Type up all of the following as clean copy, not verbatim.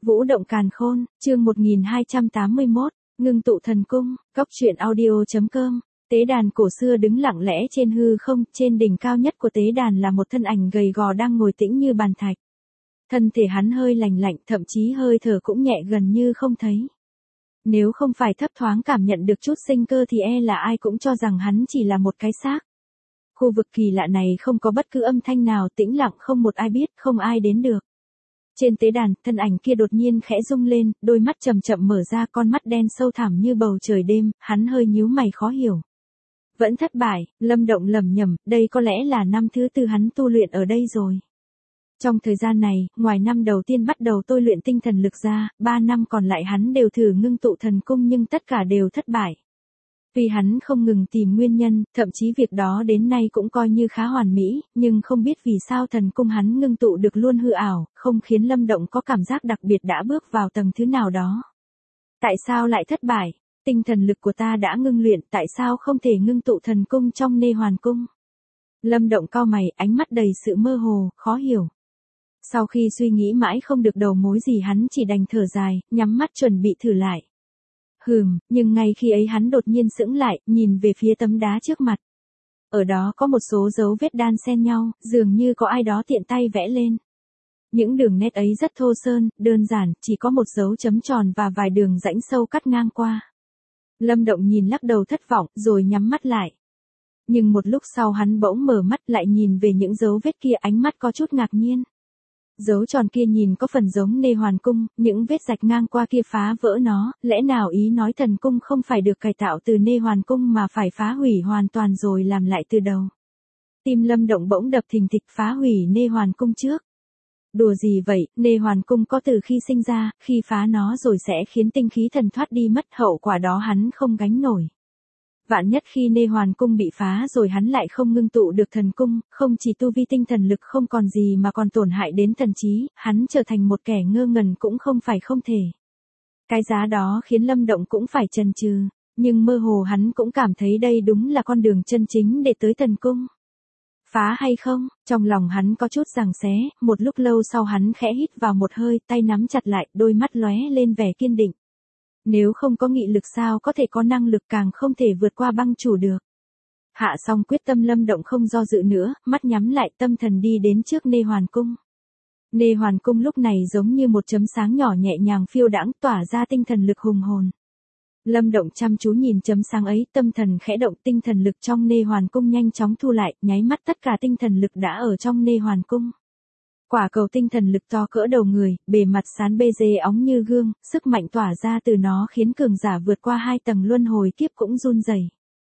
Vũ động càn khôn, chương 1281, ngưng tụ thần cung, góc truyện audio.com. Tế đàn cổ xưa đứng lặng lẽ trên hư không, trên đỉnh cao nhất của tế đàn là một thân ảnh gầy gò đang ngồi tĩnh như bàn thạch. Thân thể hắn hơi lành lạnh, thậm chí hơi thở cũng nhẹ gần như không thấy. Nếu không phải thấp thoáng cảm nhận được chút sinh cơ thì là ai cũng cho rằng hắn chỉ là một cái xác. Khu vực kỳ lạ này không có bất cứ âm thanh nào, tĩnh lặng, không một ai biết, không ai đến được. Trên tế đàn, thân ảnh kia đột nhiên khẽ rung lên, đôi mắt chậm chậm mở ra, con mắt đen sâu thẳm như bầu trời đêm, hắn hơi nhíu mày khó hiểu. Vẫn thất bại, Lâm Động lẩm nhẩm, đây có lẽ là năm thứ tư hắn tu luyện ở đây rồi. Trong thời gian này, ngoài năm đầu tiên bắt đầu tôi luyện tinh thần lực ra, 3 năm còn lại hắn đều thử ngưng tụ thần cung nhưng tất cả đều thất bại. Vì hắn không ngừng tìm nguyên nhân, thậm chí việc đó đến nay cũng coi như khá hoàn mỹ, nhưng không biết vì sao thần cung hắn ngưng tụ được luôn hư ảo, không khiến Lâm Động có cảm giác đặc biệt đã bước vào tầng thứ nào đó. Tại sao lại thất bại? Tinh thần lực của ta đã ngưng luyện, tại sao không thể ngưng tụ thần cung trong Nê Hoàn cung? Lâm Động cau mày, ánh mắt đầy sự mơ hồ, khó hiểu. Sau khi suy nghĩ mãi không được đầu mối gì hắn chỉ đành thở dài, nhắm mắt chuẩn bị thử lại. Nhưng ngay khi ấy hắn đột nhiên sững lại, nhìn về phía tấm đá trước mặt. Ở đó có một số dấu vết đan xen nhau, dường như có ai đó tiện tay vẽ lên. Những đường nét ấy rất thô sơn, đơn giản, chỉ có một dấu chấm tròn và vài đường rãnh sâu cắt ngang qua. Lâm Động nhìn lắc đầu thất vọng, rồi nhắm mắt lại. Nhưng một lúc sau hắn bỗng mở mắt lại nhìn về những dấu vết kia, ánh mắt có chút ngạc nhiên. Dấu tròn kia nhìn có phần giống Nê Hoàn cung, những vết rạch ngang qua kia phá vỡ nó, lẽ nào ý nói thần cung không phải được cải tạo từ Nê Hoàn cung mà phải phá hủy hoàn toàn rồi làm lại từ đầu. Tim Lâm Động bỗng đập thình thịch, phá hủy Nê Hoàn cung trước. Đùa gì vậy, Nê Hoàn cung có từ khi sinh ra, khi phá nó rồi sẽ khiến tinh khí thần thoát đi mất, hậu quả đó hắn không gánh nổi. Vạn nhất khi Nê Hoàn cung bị phá rồi hắn lại không ngưng tụ được thần cung, không chỉ tu vi tinh thần lực không còn gì mà còn tổn hại đến thần trí, hắn trở thành một kẻ ngơ ngẩn cũng không phải không thể. Cái giá đó khiến Lâm Động cũng phải chần chừ, nhưng mơ hồ hắn cũng cảm thấy đây đúng là con đường chân chính để tới thần cung. Phá hay không, trong lòng hắn có chút giằng xé, một lúc lâu sau hắn khẽ hít vào một hơi, tay nắm chặt lại, đôi mắt lóe lên vẻ kiên định. Nếu không có nghị lực sao có thể có năng lực, càng không thể vượt qua băng chủ được. Hạ xong quyết tâm, Lâm Động không do dự nữa, mắt nhắm lại, tâm thần đi đến trước Nê Hoàn cung. Nê Hoàn cung lúc này giống như một chấm sáng nhỏ nhẹ nhàng phiêu đãng, tỏa ra tinh thần lực hùng hồn. Lâm Động chăm chú nhìn chấm sáng ấy, tâm thần khẽ động, tinh thần lực trong Nê Hoàn cung nhanh chóng thu lại, nháy mắt tất cả tinh thần lực đã ở trong Nê Hoàn cung. Quả cầu tinh thần lực to cỡ đầu người, bề mặt sán bê dê óng như gương, sức mạnh tỏa ra từ nó khiến cường giả vượt qua 2 tầng luân hồi kiếp cũng run rẩy.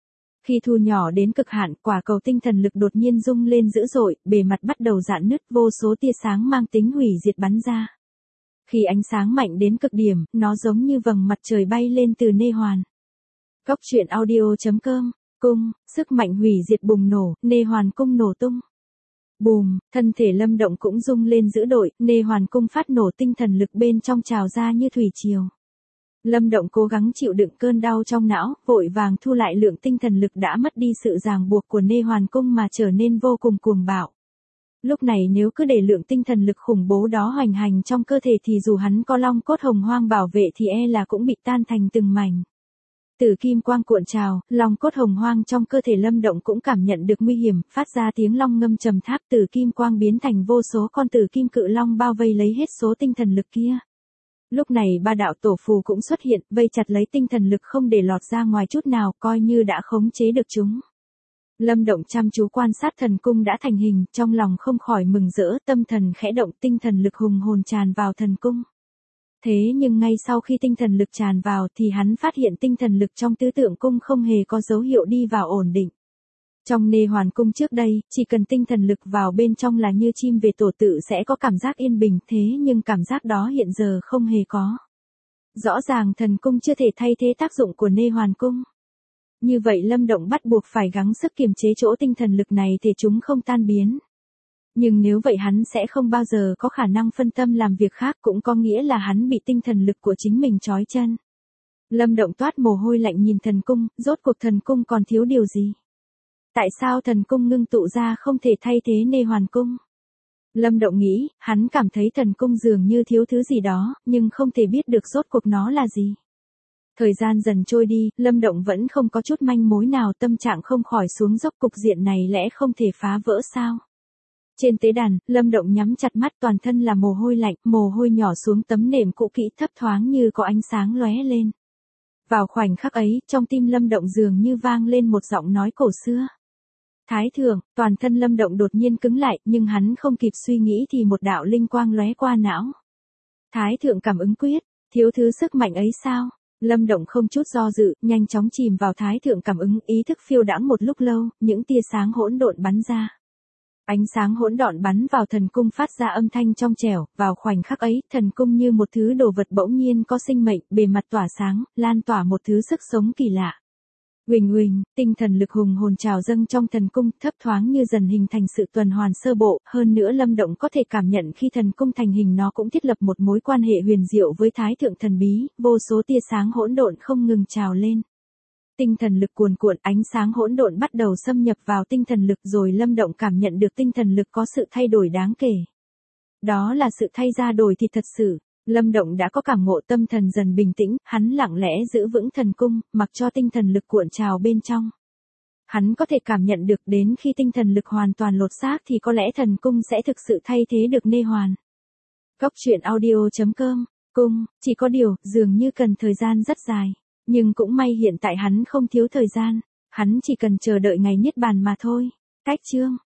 Khi thu nhỏ đến cực hạn, quả cầu tinh thần lực đột nhiên rung lên dữ dội, bề mặt bắt đầu rạn nứt, vô số tia sáng mang tính hủy diệt bắn ra. Khi ánh sáng mạnh đến cực điểm, nó giống như vầng mặt trời bay lên từ Nê Hoàn. Góc truyện audio.com, cung, sức mạnh hủy diệt bùng nổ, Nê Hoàn cung nổ tung. Bùm, thân thể Lâm Động cũng rung lên dữ dội, Nê Hoàn cung phát nổ, tinh thần lực bên trong trào ra như thủy triều. Lâm Động cố gắng chịu đựng cơn đau trong não, vội vàng thu lại lượng tinh thần lực đã mất đi sự ràng buộc của Nê Hoàn cung mà trở nên vô cùng cuồng bạo. Lúc này nếu cứ để lượng tinh thần lực khủng bố đó hoành hành trong cơ thể thì dù hắn có long cốt hồng hoang bảo vệ thì là cũng bị tan thành từng mảnh. Tử kim quang cuộn trào, long cốt hồng hoang trong cơ thể Lâm Động cũng cảm nhận được nguy hiểm, phát ra tiếng long ngâm trầm thấp, tử kim quang biến thành vô số con tử kim cự long bao vây lấy hết số tinh thần lực kia. Lúc này 3 đạo tổ phù cũng xuất hiện, vây chặt lấy tinh thần lực không để lọt ra ngoài chút nào, coi như đã khống chế được chúng. Lâm Động chăm chú quan sát thần cung đã thành hình, trong lòng không khỏi mừng rỡ, tâm thần khẽ động, tinh thần lực hùng hồn tràn vào thần cung. Thế nhưng ngay sau khi tinh thần lực tràn vào thì hắn phát hiện tinh thần lực trong tứ tượng cung không hề có dấu hiệu đi vào ổn định. Trong Nê Hoàn cung trước đây, chỉ cần tinh thần lực vào bên trong là như chim về tổ tự sẽ có cảm giác yên bình, thế nhưng cảm giác đó hiện giờ không hề có. Rõ ràng thần cung chưa thể thay thế tác dụng của Nê Hoàn cung. Như vậy Lâm Động bắt buộc phải gắng sức kiềm chế chỗ tinh thần lực này để chúng không tan biến. Nhưng nếu vậy hắn sẽ không bao giờ có khả năng phân tâm làm việc khác, cũng có nghĩa là hắn bị tinh thần lực của chính mình trói chân. Lâm Động toát mồ hôi lạnh nhìn thần cung, rốt cuộc thần cung còn thiếu điều gì? Tại sao thần cung ngưng tụ ra không thể thay thế Nê Hoàn cung? Lâm Động nghĩ, hắn cảm thấy thần cung dường như thiếu thứ gì đó, nhưng không thể biết được rốt cuộc nó là gì. Thời gian dần trôi đi, Lâm Động vẫn không có chút manh mối nào, tâm trạng không khỏi xuống dốc, cục diện này lẽ không thể phá vỡ sao. Trên tế đàn, Lâm Động nhắm chặt mắt, toàn thân là mồ hôi lạnh, mồ hôi nhỏ xuống tấm nệm cũ kỹ, thấp thoáng như có ánh sáng lóe lên. Vào khoảnh khắc ấy, trong tim Lâm Động dường như vang lên một giọng nói cổ xưa. Thái thượng, toàn thân Lâm Động đột nhiên cứng lại, nhưng hắn không kịp suy nghĩ thì một đạo linh quang lóe qua não. Thái thượng cảm ứng quyết, thiếu thứ sức mạnh ấy sao? Lâm Động không chút do dự, nhanh chóng chìm vào thái thượng cảm ứng, ý thức phiêu đãng một lúc lâu, những tia sáng hỗn độn bắn ra. Ánh sáng hỗn độn bắn vào thần cung phát ra âm thanh trong trẻo, vào khoảnh khắc ấy, thần cung như một thứ đồ vật bỗng nhiên có sinh mệnh, bề mặt tỏa sáng, lan tỏa một thứ sức sống kỳ lạ. Huỳnh huỳnh, tinh thần lực hùng hồn trào dâng trong thần cung, thấp thoáng như dần hình thành sự tuần hoàn sơ bộ, hơn nữa Lâm Động có thể cảm nhận khi thần cung thành hình nó cũng thiết lập một mối quan hệ huyền diệu với thái thượng thần bí, vô số tia sáng hỗn độn không ngừng trào lên. Tinh thần lực cuồn cuộn, ánh sáng hỗn độn bắt đầu xâm nhập vào tinh thần lực, rồi Lâm Động cảm nhận được tinh thần lực có sự thay đổi đáng kể. Đó là sự thay ra đổi thịt thật sự. Lâm Động đã có cảm ngộ, tâm thần dần bình tĩnh, hắn lặng lẽ giữ vững thần cung, mặc cho tinh thần lực cuộn trào bên trong. Hắn có thể cảm nhận được đến khi tinh thần lực hoàn toàn lột xác thì có lẽ thần cung sẽ thực sự thay thế được Nê Hoàn. Góc truyện audio.com, cung, chỉ có điều, dường như cần thời gian rất dài. Nhưng cũng may hiện tại hắn không thiếu thời gian, hắn chỉ cần chờ đợi ngày niết bàn mà thôi. Cách chương